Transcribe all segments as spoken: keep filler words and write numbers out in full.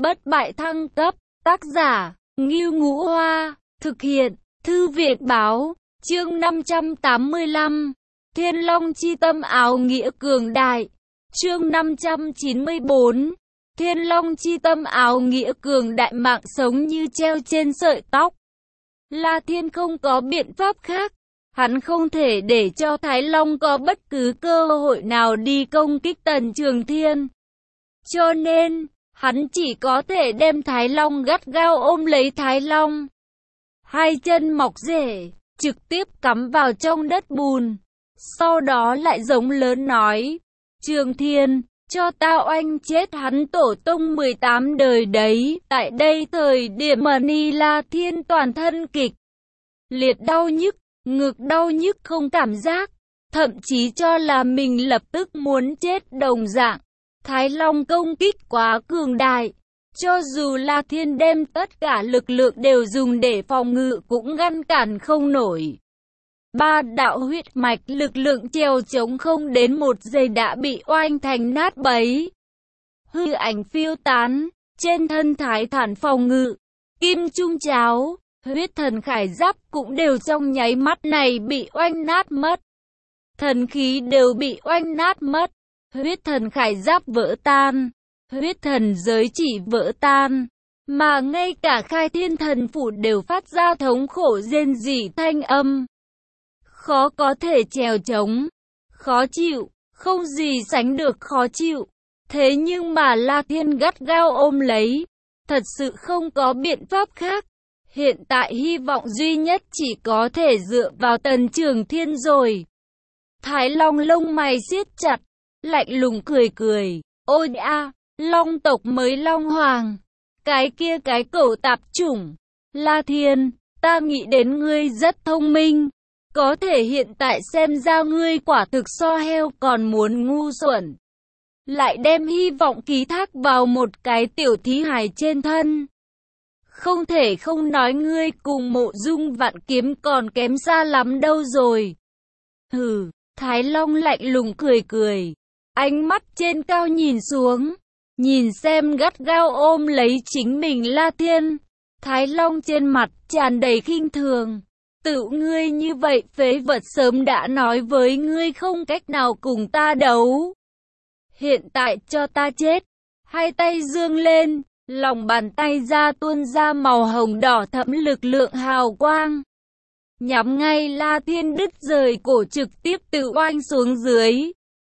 bất bại thăng cấp, tác giả, Ngưu Ngũ Hoa, thực hiện, Thư viện báo, chương năm trăm tám mươi lăm, Thiên Long chi tâm áo nghĩa cường đại, chương năm trăm chín mươi bốn, Thiên Long chi tâm áo nghĩa cường đại mạng sống như treo trên sợi tóc. La Thiên không có biện pháp khác, hắn không thể để cho Thái Long có bất cứ cơ hội nào đi công kích Tần Trường Thiên. Cho nên, hắn chỉ có thể đem Thái Long gắt gao ôm lấy Thái Long. Hai chân mọc rễ, trực tiếp cắm vào trong đất bùn. Sau đó lại giống lớn nói, Trường Thiên, cho tao oanh chết hắn tổ tông mười tám đời đấy. Tại đây thời điểm Mani La Thiên toàn thân kịch liệt đau nhức, ngực đau nhức không cảm giác, thậm chí cho là mình lập tức muốn chết đồng dạng. Thái Long công kích quá cường đại, cho dù La Thiên đem tất cả lực lượng đều dùng để phòng ngự cũng ngăn cản không nổi. Ba đạo huyết mạch lực lượng trèo chống không đến một giây đã bị oanh thành nát bấy. Hư ảnh phiêu tán, trên thân Thái Thản phòng ngự, kim trung cháo, huyết thần khải giáp cũng đều trong nháy mắt này bị oanh nát mất. Thần khí đều bị oanh nát mất, huyết thần khải giáp vỡ tan, huyết thần giới chỉ vỡ tan, mà ngay cả khai thiên thần phủ đều phát ra thống khổ rên rỉ thanh âm. Khó có thể trèo chống, khó chịu, không gì sánh được khó chịu. Thế nhưng mà La Thiên gắt gao ôm lấy, thật sự không có biện pháp khác. Hiện tại hy vọng duy nhất chỉ có thể dựa vào Tần Trường Thiên rồi. Thái Long lông mày siết chặt, lạnh lùng cười cười. Ôi a, Long tộc mới Long Hoàng, cái kia cái cẩu tạp chủng. La Thiên, ta nghĩ đến ngươi rất thông minh. Có thể hiện tại xem ra ngươi quả thực so heo còn muốn ngu xuẩn. Lại đem hy vọng ký thác vào một cái tiểu thí hài trên thân. Không thể không nói ngươi cùng Mộ Dung Vạn Kiếm còn kém xa lắm đâu rồi. Hừ, Thái Long lạnh lùng cười cười. Ánh mắt trên cao nhìn xuống. Nhìn xem gắt gao ôm lấy chính mình La Thiên. Thái Long trên mặt tràn đầy khinh thường. Tự ngươi như vậy phế vật, sớm đã nói với ngươi không cách nào cùng ta đấu. Hiện tại cho ta chết. Hai tay dương lên, lòng bàn tay ra tuôn ra màu hồng đỏ thẫm lực lượng hào quang. Nhắm ngay La Thiên đứt rời cổ, trực tiếp tự oanh xuống dưới.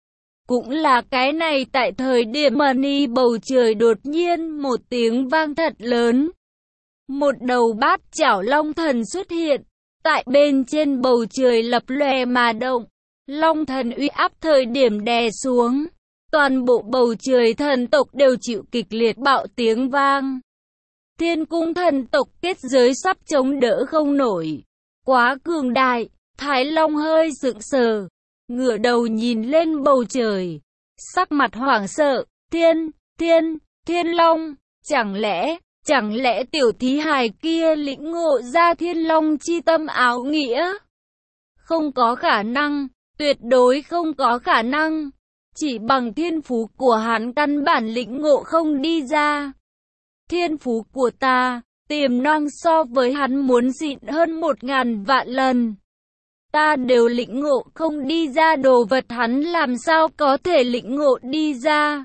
Cũng là cái này tại thời điểm Mani bầu trời đột nhiên một tiếng vang thật lớn. Một đầu bát chảo long thần xuất hiện. Tại bên trên bầu trời lập lòe mà động, long thần uy áp thời điểm đè xuống, toàn bộ bầu trời thần tộc đều chịu kịch liệt bạo tiếng vang. Thiên cung thần tộc kết giới sắp chống đỡ không nổi, quá cường đại. Thái Long hơi sững sờ, ngửa đầu nhìn lên bầu trời, sắc mặt hoảng sợ. Thiên, thiên, Thiên Long, chẳng lẽ... Chẳng lẽ tiểu thí hài kia lĩnh ngộ ra Thiên Long chi tâm áo nghĩa? Không có khả năng, tuyệt đối không có khả năng. Chỉ bằng thiên phú của hắn căn bản lĩnh ngộ không đi ra. Thiên phú của ta, tiềm năng so với hắn muốn xịn hơn một ngàn vạn lần. Ta đều lĩnh ngộ không đi ra đồ vật, hắn làm sao có thể lĩnh ngộ đi ra?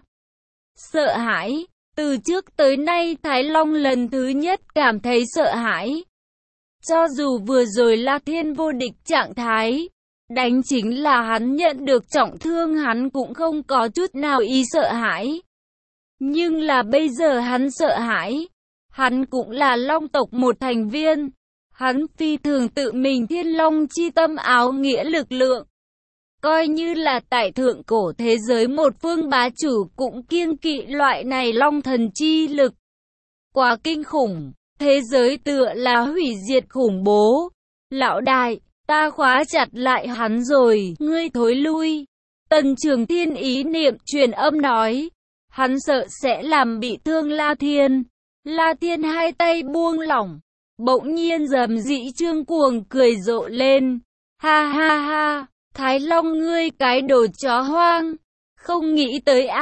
Sợ hãi. Từ trước tới nay Thái Long lần thứ nhất cảm thấy sợ hãi. Cho dù vừa rồi La Thiên vô địch trạng thái, đánh chính là hắn nhận được trọng thương, hắn cũng không có chút nào ý sợ hãi. Nhưng là bây giờ hắn sợ hãi. Hắn cũng là Long tộc một thành viên. Hắn phi thường tự mình Thiên Long chi tâm áo nghĩa lực lượng. Coi như là tại thượng cổ thế giới một phương bá chủ cũng kiêng kỵ loại này long thần chi lực. Quá kinh khủng, thế giới tựa là hủy diệt khủng bố. Lão đại, ta khóa chặt lại hắn rồi, ngươi thối lui. Tần Trường Thiên ý niệm truyền âm nói, hắn sợ sẽ làm bị thương La Thiên. La Thiên hai tay buông lỏng, bỗng nhiên rầm rĩ trương cuồng cười rộ lên. Ha ha ha. Thái Long, ngươi cái đồ chó hoang, không nghĩ tới a,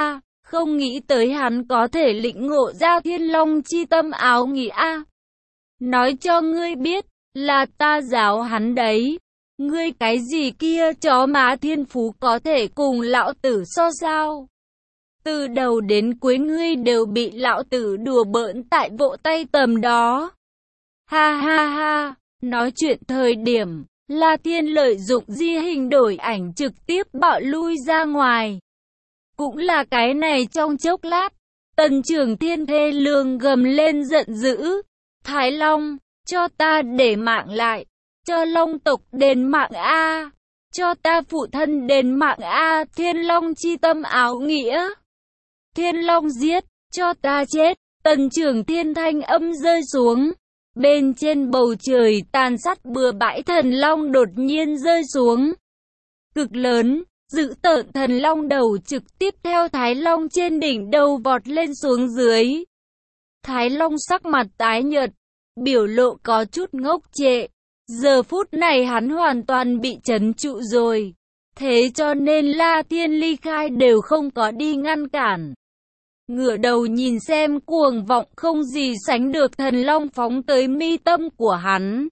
Không nghĩ tới hắn có thể lĩnh ngộ ra Thiên Long chi tâm áo nghĩa a. Nói cho ngươi biết, là ta giáo hắn đấy. Ngươi cái gì kia chó má thiên phú có thể cùng lão tử so sao? Từ đầu đến cuối ngươi đều bị lão tử đùa bỡn tại vỗ tay tầm đó. Ha ha ha, nói chuyện thời điểm, La Thiên lợi dụng di hình đổi ảnh trực tiếp bạo lui ra ngoài. Cũng là cái này trong chốc lát, Tần Trường Thiên thê lương gầm lên giận dữ. Thái Long, cho ta để mạng lại, cho Long tộc đền mạng a, cho ta phụ thân đền mạng a, Thiên Long chi tâm áo nghĩa. Thiên Long giết, cho ta chết. Tần Trường Thiên thanh âm rơi xuống. Bên trên bầu trời tàn sát bừa bãi thần long đột nhiên rơi xuống. Cực lớn, dữ tợn thần long đầu trực tiếp theo Thái Long trên đỉnh đầu vọt lên xuống dưới. Thái Long sắc mặt tái nhợt, biểu lộ có chút ngốc trệ. Giờ phút này hắn hoàn toàn bị trấn trụ rồi. Thế cho nên La Thiên ly khai đều không có đi ngăn cản. Ngửa đầu nhìn xem cuồng vọng không gì sánh được thần long phóng tới mi tâm của hắn.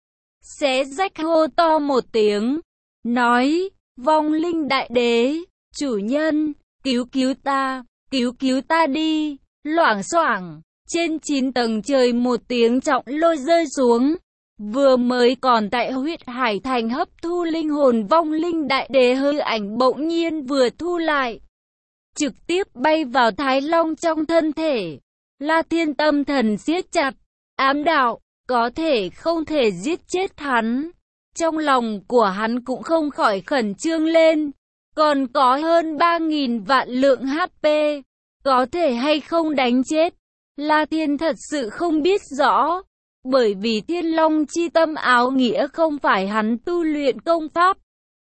Xé rách hô to một tiếng. Nói, vong linh đại đế, chủ nhân, cứu cứu ta, cứu cứu ta đi. Loảng xoảng, trên chín tầng trời một tiếng trọng lôi rơi xuống. Vừa mới còn tại huyết hải thành hấp thu linh hồn vong linh đại đế hư ảnh bỗng nhiên vừa thu lại. Trực tiếp bay vào Thái Long trong thân thể. La Thiên tâm thần siết chặt, ám đạo, có thể không thể giết chết hắn. Trong lòng của hắn cũng không khỏi khẩn trương lên. Còn có hơn ba nghìn vạn lượng hát pê. Có thể hay không đánh chết? La Thiên thật sự không biết rõ. Bởi vì Thiên Long chi tâm áo nghĩa không phải hắn tu luyện công pháp.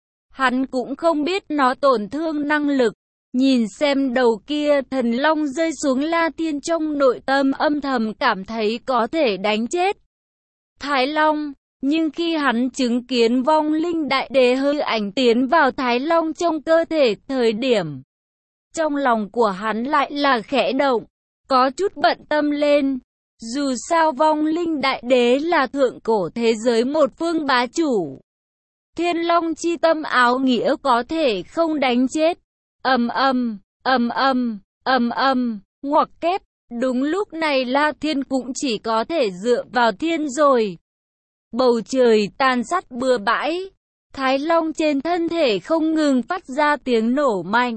Hắn cũng không biết nó tổn thương năng lực. Nhìn xem đầu kia thần long rơi xuống, La Thiên trong nội tâm âm thầm cảm thấy có thể đánh chết Thái Long. Nhưng khi hắn chứng kiến vong linh đại đế hư ảnh tiến vào Thái Long trong cơ thể thời điểm, trong lòng của hắn lại là khẽ động, có chút bận tâm lên. Dù sao vong linh đại đế là thượng cổ thế giới một phương bá chủ. Thiên Long chi tâm áo nghĩa có thể không đánh chết. Ầm ầm, ầm ầm, ầm ầm, ngoặc kép. Đúng lúc này La Thiên cũng chỉ có thể dựa vào thiên rồi. Bầu trời tàn sát bừa bãi. Thái Long trên thân thể không ngừng phát ra tiếng nổ mạnh.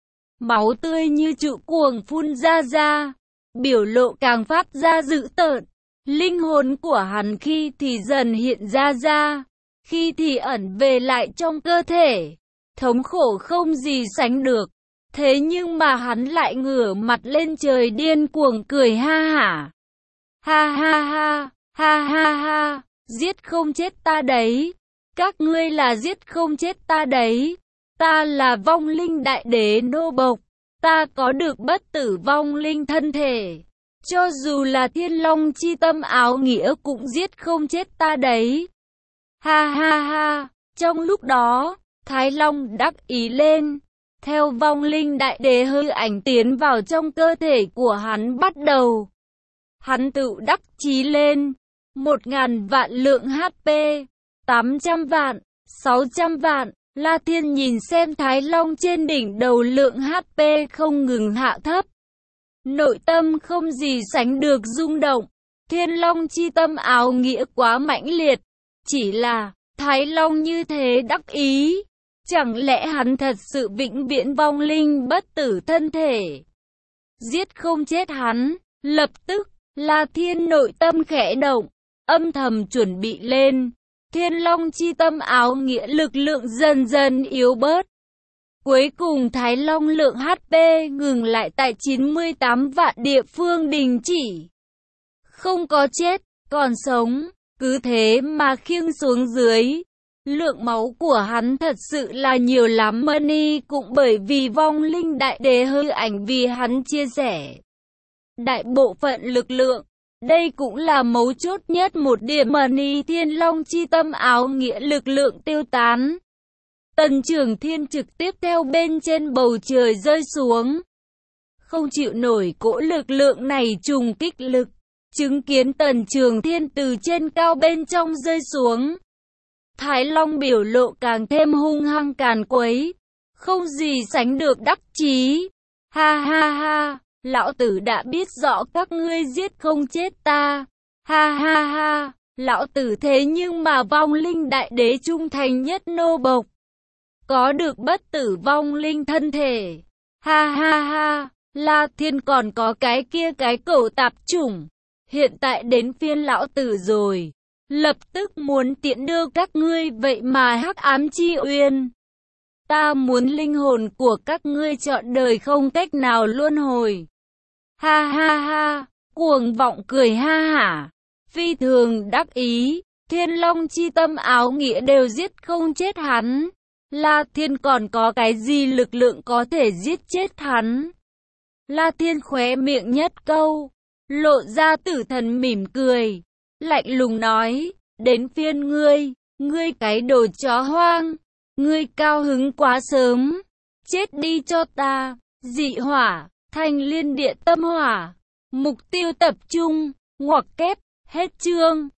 Máu tươi như trụ cuồng phun ra ra. Biểu lộ càng phát ra dữ tợn. Linh hồn của hắn khi thì dần hiện ra ra, khi thì ẩn về lại trong cơ thể. Thống khổ không gì sánh được. Thế nhưng mà hắn lại ngửa mặt lên trời điên cuồng cười ha hả. Ha ha ha, ha ha ha, giết không chết ta đấy. Các ngươi là giết không chết ta đấy. Ta là vong linh đại đế nô bộc. Ta có được bất tử vong linh thân thể. Cho dù là Thiên Long chi tâm áo nghĩa cũng giết không chết ta đấy. Ha ha ha, trong lúc đó, Thái Long đắc ý lên. Theo vong linh đại đế hư ảnh tiến vào trong cơ thể của hắn bắt đầu. Hắn tự đắc chí lên. Một ngàn vạn lượng hát pê. Tám trăm vạn. Sáu trăm vạn. La Thiên nhìn xem Thái Long trên đỉnh đầu lượng hát pê không ngừng hạ thấp. Nội tâm không gì sánh được rung động. Thiên Long chi tâm áo nghĩa quá mãnh liệt. Chỉ là, Thái Long như thế đắc ý. Chẳng lẽ hắn thật sự vĩnh viễn vong linh bất tử thân thể? Giết không chết hắn. Lập tức, La Thiên nội tâm khẽ động. Âm thầm chuẩn bị lên. Thiên Long chi tâm áo nghĩa lực lượng dần dần yếu bớt. Cuối cùng Thái Long lượng hát pê ngừng lại tại chín mươi tám vạn địa phương đình chỉ. Không có chết, còn sống, cứ thế mà khiêng xuống dưới. Lượng máu của hắn thật sự là nhiều lắm. Money cũng bởi vì vong linh đại đế hư ảnh vì hắn chia sẻ đại bộ phận lực lượng. Đây cũng là mấu chốt nhất một điểm. Money Thiên Long chi tâm áo nghĩa lực lượng tiêu tán. Tần Trường Thiên trực tiếp theo bên trên bầu trời rơi xuống. không chịu nổi cỗ lực lượng này trùng kích lực. Chứng kiến Tần Trường Thiên từ trên cao bên trong rơi xuống, Thái Long biểu lộ càng thêm hung hăng càn quấy, không gì sánh được đắc chí. Ha ha ha, lão tử đã biết rõ các ngươi giết không chết ta. Ha ha ha, lão tử thế nhưng mà vong linh đại đế trung thành nhất nô bộc, có được bất tử vong linh thân thể. Ha ha ha, La Thiên còn có cái kia cái cẩu tạp chủng. Hiện tại đến phiên lão tử rồi, lập tức muốn tiễn đưa các ngươi, vậy mà hắc ám chi uyên. Ta muốn linh hồn của các ngươi trọn đời không cách nào luân hồi. Ha ha ha, cuồng vọng cười ha hả, phi thường đắc ý. Thiên Long chi tâm áo nghĩa đều giết không chết hắn. La Thiên còn có cái gì lực lượng có thể giết chết hắn? La Thiên khóe miệng nhất câu, lộ ra tử thần mỉm cười, lạnh lùng nói, đến phiên ngươi, ngươi cái đồ chó hoang, ngươi cao hứng quá sớm, chết đi cho ta. Dị hỏa, Thanh Liên Địa Tâm Hỏa, mục tiêu tập trung, ngoặc kép, hết chương.